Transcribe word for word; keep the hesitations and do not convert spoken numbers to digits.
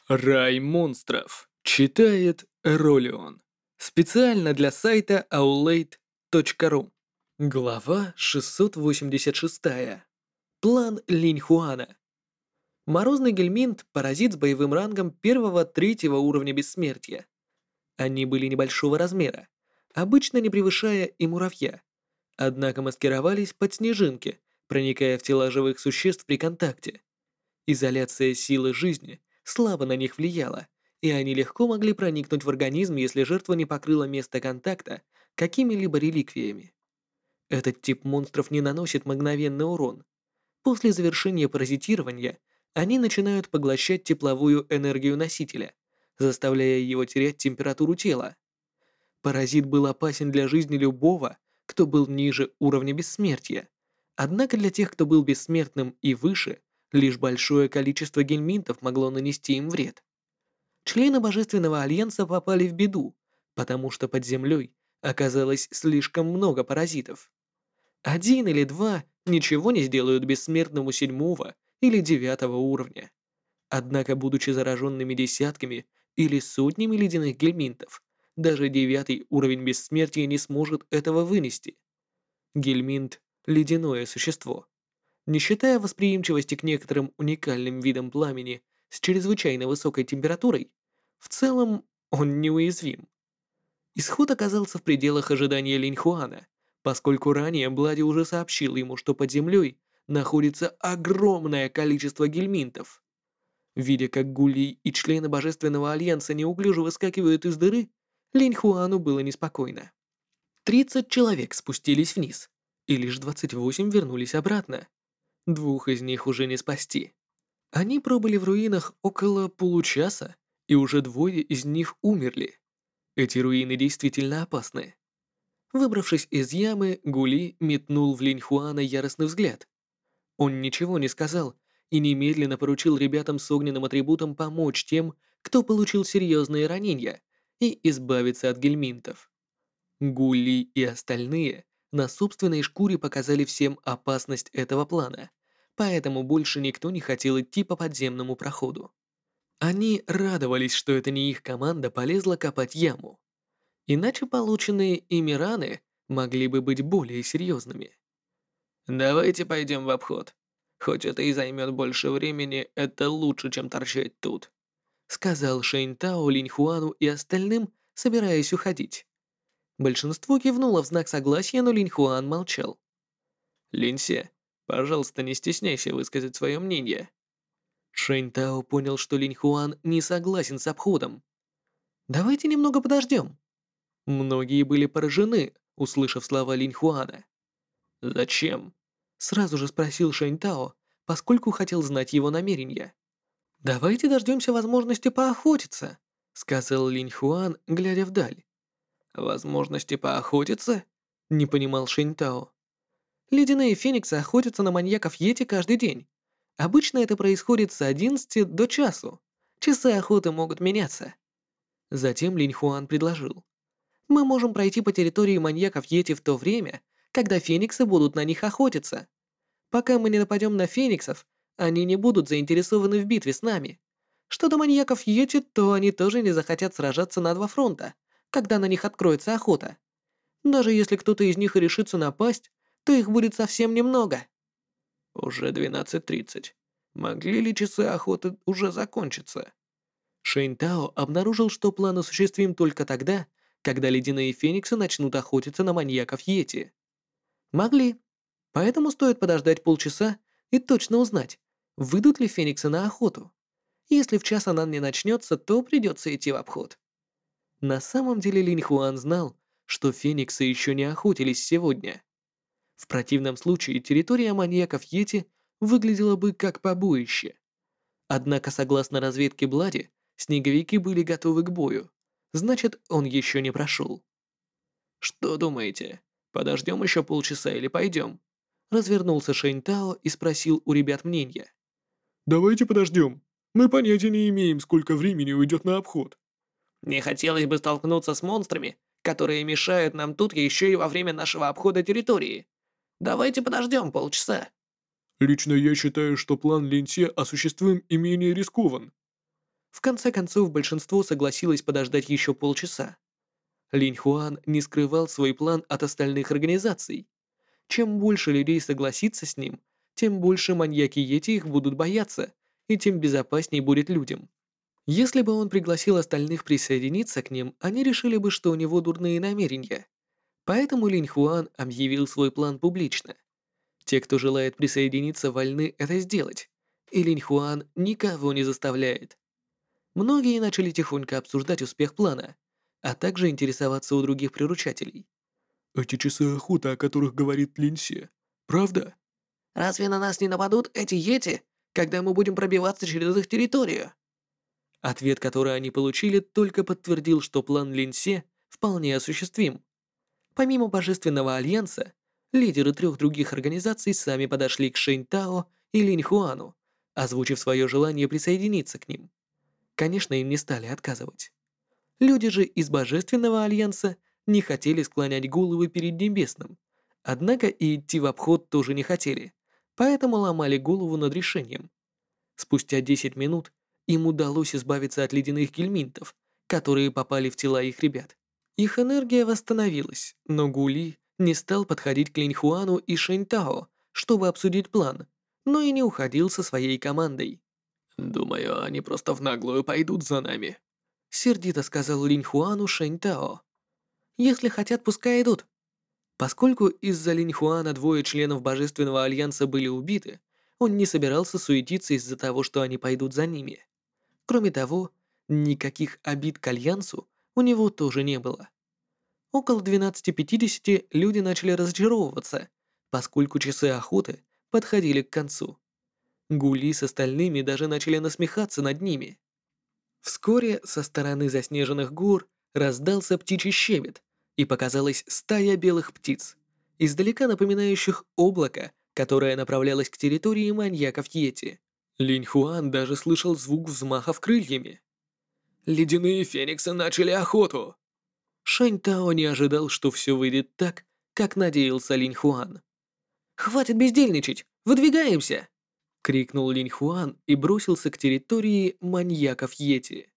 Рай монстров. Читает Ролион. Специально для сайта аулейт точка ру. Глава шестьсот восемьдесят шесть. План Линьхуана. Морозный гельминт — паразит с боевым рангом первого-третьего уровня бессмертия. Они были небольшого размера, обычно не превышая и муравья. Однако маскировались под снежинки, проникая в тела живых существ при контакте. Изоляция силы жизни слабо на них влияла, и они легко могли проникнуть в организм, если жертва не покрыла место контакта какими-либо реликвиями. Этот тип монстров не наносит мгновенный урон. После завершения паразитирования они начинают поглощать тепловую энергию носителя, заставляя его терять температуру тела. Паразит был опасен для жизни любого, кто был ниже уровня бессмертия. Однако для тех, кто был бессмертным и выше, лишь большое количество гельминтов могло нанести им вред. Члены Божественного Альянса попали в беду, потому что под землей оказалось слишком много паразитов. Один или два ничего не сделают бессмертному седьмого или девятого уровня. Однако, будучи зараженными десятками или сотнями ледяных гельминтов, даже девятый уровень бессмертия не сможет этого вынести. Гельминт — ледяное существо. Не считая восприимчивости к некоторым уникальным видам пламени с чрезвычайно высокой температурой, в целом он неуязвим. Исход оказался в пределах ожидания Линьхуана, поскольку ранее Блади уже сообщил ему, что под землей находится огромное количество гельминтов. Видя, как Гули и члены Божественного Альянса неуклюже выскакивают из дыры, Линьхуану было неспокойно. Тридцать человек спустились вниз, и лишь двадцать восемь вернулись обратно. Двух из них уже не спасти. Они пробыли в руинах около получаса, и уже двое из них умерли. Эти руины действительно опасны. Выбравшись из ямы, Гули метнул в Линьхуана яростный взгляд. Он ничего не сказал и немедленно поручил ребятам с огненным атрибутом помочь тем, кто получил серьезные ранения, и избавиться от гельминтов. Гули и остальные на собственной шкуре показали всем опасность этого плана, поэтому больше никто не хотел идти по подземному проходу. Они радовались, что это не их команда полезла копать яму. Иначе полученные ими раны могли бы быть более серьезными. «Давайте пойдем в обход. Хоть это и займет больше времени, это лучше, чем торчать тут», сказал Шэнь Тао Линьхуану и остальным, собираясь уходить. Большинство кивнуло в знак согласия, но Линьхуан молчал. «Линьсе, пожалуйста, не стесняйся высказать свое мнение». Шэнь Тао понял, что Линьхуан не согласен с обходом. «Давайте немного подождем». Многие были поражены, услышав слова Линьхуана. «Зачем?» — сразу же спросил Шэнь Тао, поскольку хотел знать его намерения. «Давайте дождемся возможности поохотиться», — сказал Линьхуан, глядя вдаль. «Возможности поохотиться?» — не понимал Шэнь Тао. «Ледяные фениксы охотятся на маньяков Йети каждый день. Обычно это происходит с одиннадцати до часу. Часы охоты могут меняться». Затем Линьхуан предложил. «Мы можем пройти по территории маньяков Йети в то время, когда фениксы будут на них охотиться. Пока мы не нападем на фениксов, они не будут заинтересованы в битве с нами. Что до маньяков Йети, то они тоже не захотят сражаться на два фронта, когда на них откроется охота. Даже если кто-то из них и решится напасть, то их будет совсем немного». «Уже двенадцать тридцать. Могли ли часы охоты уже закончиться?» Шэнь Тао обнаружил, что план осуществим только тогда, когда ледяные фениксы начнут охотиться на маньяков Йети. Могли. Поэтому стоит подождать полчаса и точно узнать, выйдут ли фениксы на охоту. Если в час она не начнется, то придется идти в обход. На самом деле Линьхуан знал, что фениксы еще не охотились сегодня. В противном случае территория маньяков Йети выглядела бы как побоище. Однако, согласно разведке Блади, снеговики были готовы к бою. Значит, он еще не прошел. «Что думаете, подождем еще полчаса или пойдем?» Развернулся Шэнь Тао и спросил у ребят мнения. Давайте подождем. Мы понятия не имеем, сколько времени уйдет на обход. «Не хотелось бы столкнуться с монстрами, которые мешают нам тут еще и во время нашего обхода территории. Давайте подождем полчаса». Лично я считаю, что план Линьсе осуществим и менее рискован. В конце концов, большинство согласилось подождать еще полчаса. Линь Хуан не скрывал свой план от остальных организаций. Чем больше людей согласится с ним, тем больше маньяки Йети их будут бояться, и тем безопасней будет людям. Если бы он пригласил остальных присоединиться к ним, они решили бы, что у него дурные намерения. Поэтому Линь Хуан объявил свой план публично. Те, кто желает присоединиться, вольны это сделать, и Линь Хуан никого не заставляет. Многие начали тихонько обсуждать успех плана, а также интересоваться у других приручателей. Эти часы охоты, о которых говорит Линси, правда? «Разве на нас не нападут эти йети, когда мы будем пробиваться через их территорию?» Ответ, который они получили, только подтвердил, что план Линсе вполне осуществим. Помимо Божественного Альянса, лидеры трех других организаций сами подошли к Шэнь Тао и Линь Хуану, озвучив свое желание присоединиться к ним. Конечно, им не стали отказывать. Люди же из Божественного Альянса не хотели склонять головы перед Небесным, однако и идти в обход тоже не хотели, поэтому ломали голову над решением. Спустя десять минут им удалось избавиться от ледяных гельминтов, которые попали в тела их ребят. Их энергия восстановилась, но Гули не стал подходить к Линьхуану и Шэньтао, чтобы обсудить план, но и не уходил со своей командой. Думаю, они просто в наглую пойдут за нами. Сердито сказал Линьхуану Шэньтао. «Если хотят, пускай идут». Поскольку из-за Линьхуана двое членов Божественного Альянса были убиты, он не собирался суетиться из-за того, что они пойдут за ними. Кроме того, никаких обид к Альянсу у него тоже не было. Около двенадцати пятидесяти люди начали разочаровываться, поскольку часы охоты подходили к концу. Гули с остальными даже начали насмехаться над ними. Вскоре со стороны заснеженных гор раздался птичий щебет, и показалась стая белых птиц, издалека напоминающих облако, которое направлялось к территории маньяков Йети. Линь Хуан даже слышал звук взмахов крыльями. Ледяные фениксы начали охоту. Шань Тао не ожидал, что все выйдет так, как надеялся Линь Хуан. «Хватит бездельничать! Выдвигаемся!» — крикнул Линь Хуан и бросился к территории маньяков Йети.